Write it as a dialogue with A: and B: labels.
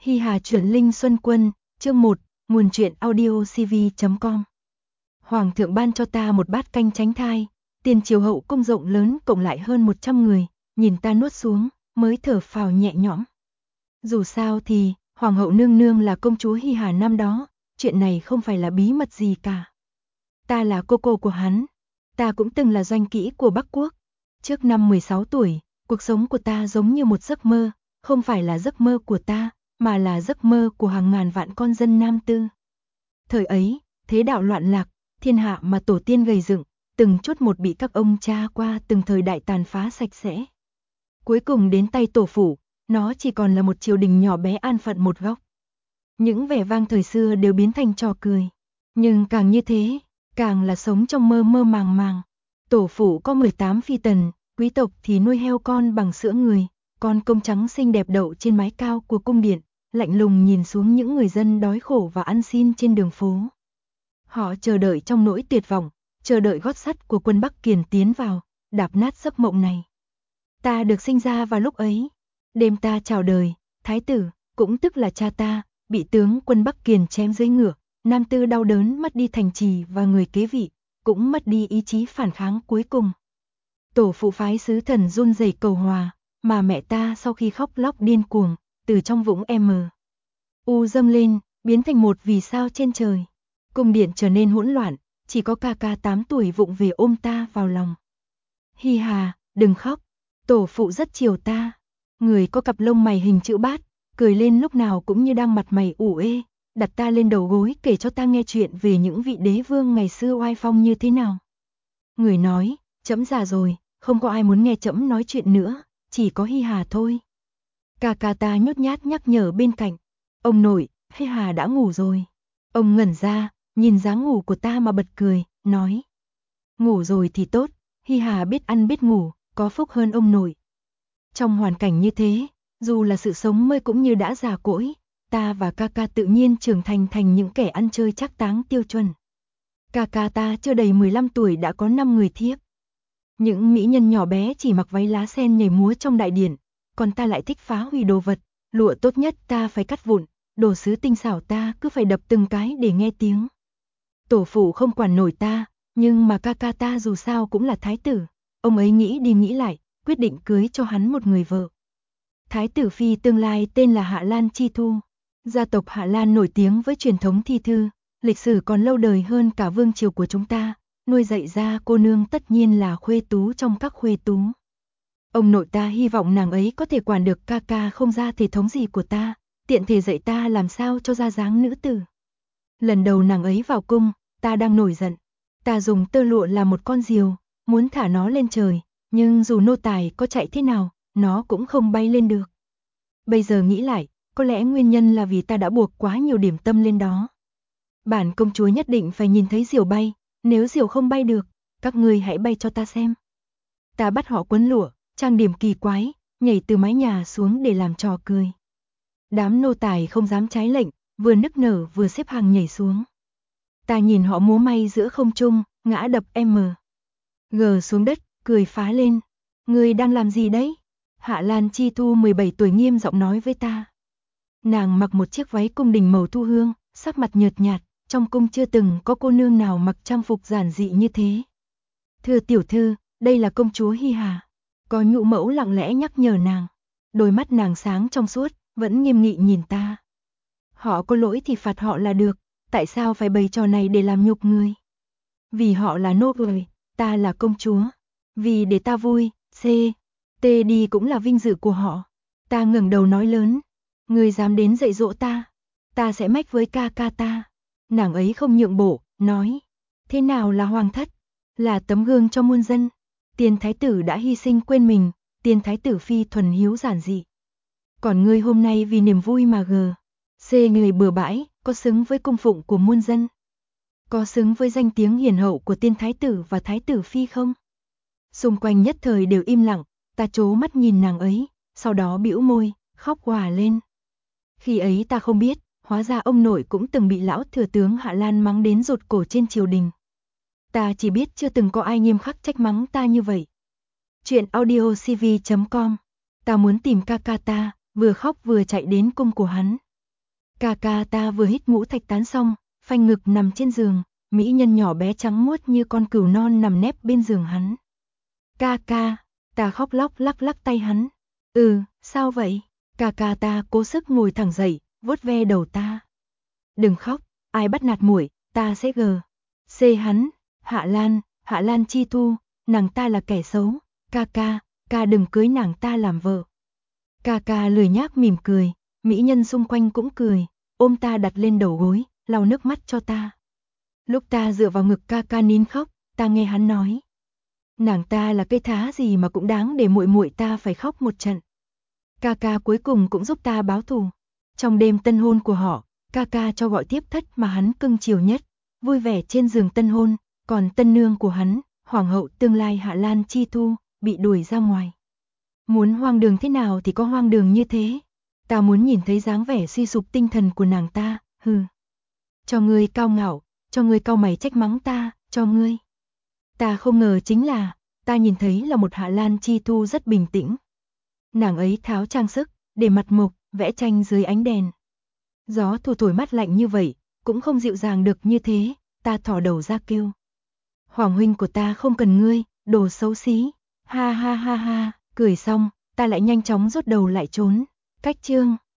A: Hi Hà chuyển linh Xuân Quân, chương 1, nguồn truyện audiocv.com. Hoàng thượng ban cho ta một bát canh tránh thai, tiền triều hậu cung rộng lớn cộng lại hơn 100 người, nhìn ta nuốt xuống, mới thở phào nhẹ nhõm. Dù sao thì, Hoàng hậu nương nương là công chúa Hi Hà năm đó, chuyện này không phải là bí mật gì cả. Ta là cô của hắn, ta cũng từng là doanh kỹ của Bắc Quốc. Trước năm 16 tuổi, cuộc sống của ta giống như một giấc mơ, không phải là giấc mơ của ta, mà là giấc mơ của hàng ngàn vạn con dân Nam Tư. Thời ấy, thế đạo loạn lạc, thiên hạ mà tổ tiên gầy dựng, từng chút một bị các ông cha qua từng thời đại tàn phá sạch sẽ. Cuối cùng đến tay tổ phủ, nó chỉ còn là một triều đình nhỏ bé an phận một góc. Những vẻ vang thời xưa đều biến thành trò cười. Nhưng càng như thế, càng là sống trong mơ mơ màng màng. Tổ phủ có 18 phi tần, quý tộc thì nuôi heo con bằng sữa người, con công trắng xinh đẹp đậu trên mái cao của cung điện, lạnh lùng nhìn xuống những người dân đói khổ và ăn xin trên đường phố. Họ chờ đợi trong nỗi tuyệt vọng, chờ đợi gót sắt của quân Bắc Kiền tiến vào, đạp nát giấc mộng này. Ta được sinh ra vào lúc ấy. Đêm ta chào đời, thái tử, cũng tức là cha ta, bị tướng quân Bắc Kiền chém dưới ngựa, Nam Tư đau đớn mất đi thành trì và người kế vị, cũng mất đi ý chí phản kháng cuối cùng. Tổ phụ phái sứ thần run rẩy cầu hòa, mà mẹ ta sau khi khóc lóc điên cuồng, từ trong vũng U dâng lên, biến thành một vì sao trên trời. Cung điện trở nên hỗn loạn, chỉ có ca 8 tuổi vụng về ôm ta vào lòng. Hi Hà, đừng khóc, tổ phụ rất chiều ta. Người có cặp lông mày hình chữ bát, cười lên lúc nào cũng như đang mặt mày ủ ê, đặt ta lên đầu gối kể cho ta nghe chuyện về những vị đế vương ngày xưa oai phong như thế nào. Người nói, trẫm già rồi, không có ai muốn nghe trẫm nói chuyện nữa, chỉ có Hi Hà thôi. Ca ta nhút nhát nhắc nhở bên cạnh, ông nội, Hi Hà đã ngủ rồi. Ông ngẩn ra, nhìn dáng ngủ của ta mà bật cười, nói. Ngủ rồi thì tốt, Hi Hà biết ăn biết ngủ, có phúc hơn ông nội. Trong hoàn cảnh như thế, dù là sự sống mơ cũng như đã già cỗi, ta và ca tự nhiên trưởng thành những kẻ ăn chơi trác táng tiêu chuẩn. Ca ta chưa đầy 15 tuổi đã có 5 người thiếp. Những mỹ nhân nhỏ bé chỉ mặc váy lá sen nhảy múa trong đại điện, còn ta lại thích phá hủy đồ vật, lụa tốt nhất ta phải cắt vụn, đồ sứ tinh xảo ta cứ phải đập từng cái để nghe tiếng. Tổ phụ không quản nổi ta, nhưng mà ca ta dù sao cũng là thái tử, ông ấy nghĩ đi nghĩ lại, quyết định cưới cho hắn một người vợ. Thái tử phi tương lai tên là Hạ Lan Chi Thu. Gia tộc Hạ Lan nổi tiếng với truyền thống thi thư, lịch sử còn lâu đời hơn cả vương triều của chúng ta, nuôi dạy ra cô nương tất nhiên là khuê tú trong các khuê tú. Ông nội ta hy vọng nàng ấy có thể quản được ca không ra thể thống gì của ta, tiện thể dạy ta làm sao cho ra dáng nữ tử. Lần đầu nàng ấy vào cung, ta đang nổi giận. Ta dùng tơ lụa làm một con diều, muốn thả nó lên trời, nhưng dù nô tài có chạy thế nào, nó cũng không bay lên được. Bây giờ nghĩ lại, có lẽ nguyên nhân là vì ta đã buộc quá nhiều điểm tâm lên đó. Bản công chúa nhất định phải nhìn thấy diều bay, nếu diều không bay được, các ngươi hãy bay cho ta xem. Ta bắt họ quấn lụa, trang điểm kỳ quái, nhảy từ mái nhà xuống để làm trò cười. Đám nô tài không dám trái lệnh, vừa nức nở vừa xếp hàng nhảy xuống. Ta nhìn họ múa may giữa không trung, ngã đập G xuống đất, cười phá lên. Ngươi đang làm gì đấy? Hạ Lan Chi Thu 17 tuổi nghiêm giọng nói với ta. Nàng mặc một chiếc váy cung đình màu thu hương, sắc mặt nhợt nhạt, trong cung chưa từng có cô nương nào mặc trang phục giản dị như thế. Thưa tiểu thư, đây là công chúa Hi Hà. Có nhũ mẫu lặng lẽ nhắc nhở nàng. Đôi mắt nàng sáng trong suốt, vẫn nghiêm nghị nhìn ta. Họ có lỗi thì phạt họ là được, tại sao phải bày trò này để làm nhục người? Vì họ là nô bộc, ta là công chúa. Vì để ta vui, T đi cũng là vinh dự của họ. Ta ngẩng đầu nói lớn. Ngươi dám đến dạy dỗ ta sẽ mách với ca ta. Nàng ấy không nhượng bộ, nói. Thế nào là hoàng thất? Là tấm gương cho muôn dân. Tiền thái tử đã hy sinh quên mình, tiền thái tử phi thuần hiếu giản dị. Còn ngươi hôm nay vì niềm vui mà người bừa bãi, có xứng với cung phụng của muôn dân? Có xứng với danh tiếng hiền hậu của tiên thái tử và thái tử phi không? Xung quanh nhất thời đều im lặng, ta trố mắt nhìn nàng ấy, sau đó bĩu môi, khóc òa lên. Khi ấy ta không biết, hóa ra ông nội cũng từng bị lão thừa tướng Hạ Lan mắng đến rụt cổ trên triều đình. Ta chỉ biết chưa từng có ai nghiêm khắc trách mắng ta như vậy. Chuyện audiocv.com. Ta muốn tìm ca ta, vừa khóc vừa chạy đến cung của hắn. Ca ca ta vừa hít ngũ thạch tán xong, phanh ngực nằm trên giường, mỹ nhân nhỏ bé trắng muốt như con cừu non nằm nép bên giường hắn. Ca ca, ta khóc lóc lắc lắc tay hắn. Sao vậy? Ca ca ta cố sức ngồi thẳng dậy, vuốt ve đầu ta. Đừng khóc, ai bắt nạt muội, ta sẽ C hắn, Hạ Lan Chi Thu, nàng ta là kẻ xấu, ca đừng cưới nàng ta làm vợ. Ca ca lười nhác mỉm cười, mỹ nhân xung quanh cũng cười, ôm ta đặt lên đầu gối, lau nước mắt cho ta. Lúc ta dựa vào ngực ca ca nín khóc, ta nghe hắn nói. Nàng ta là cây thá gì mà cũng đáng để muội muội ta phải khóc một trận. Ca ca cuối cùng cũng giúp ta báo thù. Trong đêm tân hôn của họ, ca ca cho gọi tiếp thất mà hắn cưng chiều nhất, vui vẻ trên giường tân hôn, còn tân nương của hắn, hoàng hậu tương lai Hạ Lan Chi Thu, bị đuổi ra ngoài. Muốn hoang đường thế nào thì có hoang đường như thế. Ta muốn nhìn thấy dáng vẻ suy sụp tinh thần của nàng ta, Cho ngươi cao ngạo, cho ngươi cau mày trách mắng ta, cho ngươi. Ta không ngờ chính là, ta nhìn thấy là một Hạ Lan Chi Thu rất bình tĩnh. Nàng ấy tháo trang sức, để mặt mộc, vẽ tranh dưới ánh đèn. Gió thu thổi mát lạnh như vậy, cũng không dịu dàng được như thế, ta thò đầu ra kêu. Hoàng huynh của ta không cần ngươi, đồ xấu xí. Ha ha ha ha, cười xong, ta lại nhanh chóng rút đầu lại trốn. Cách chương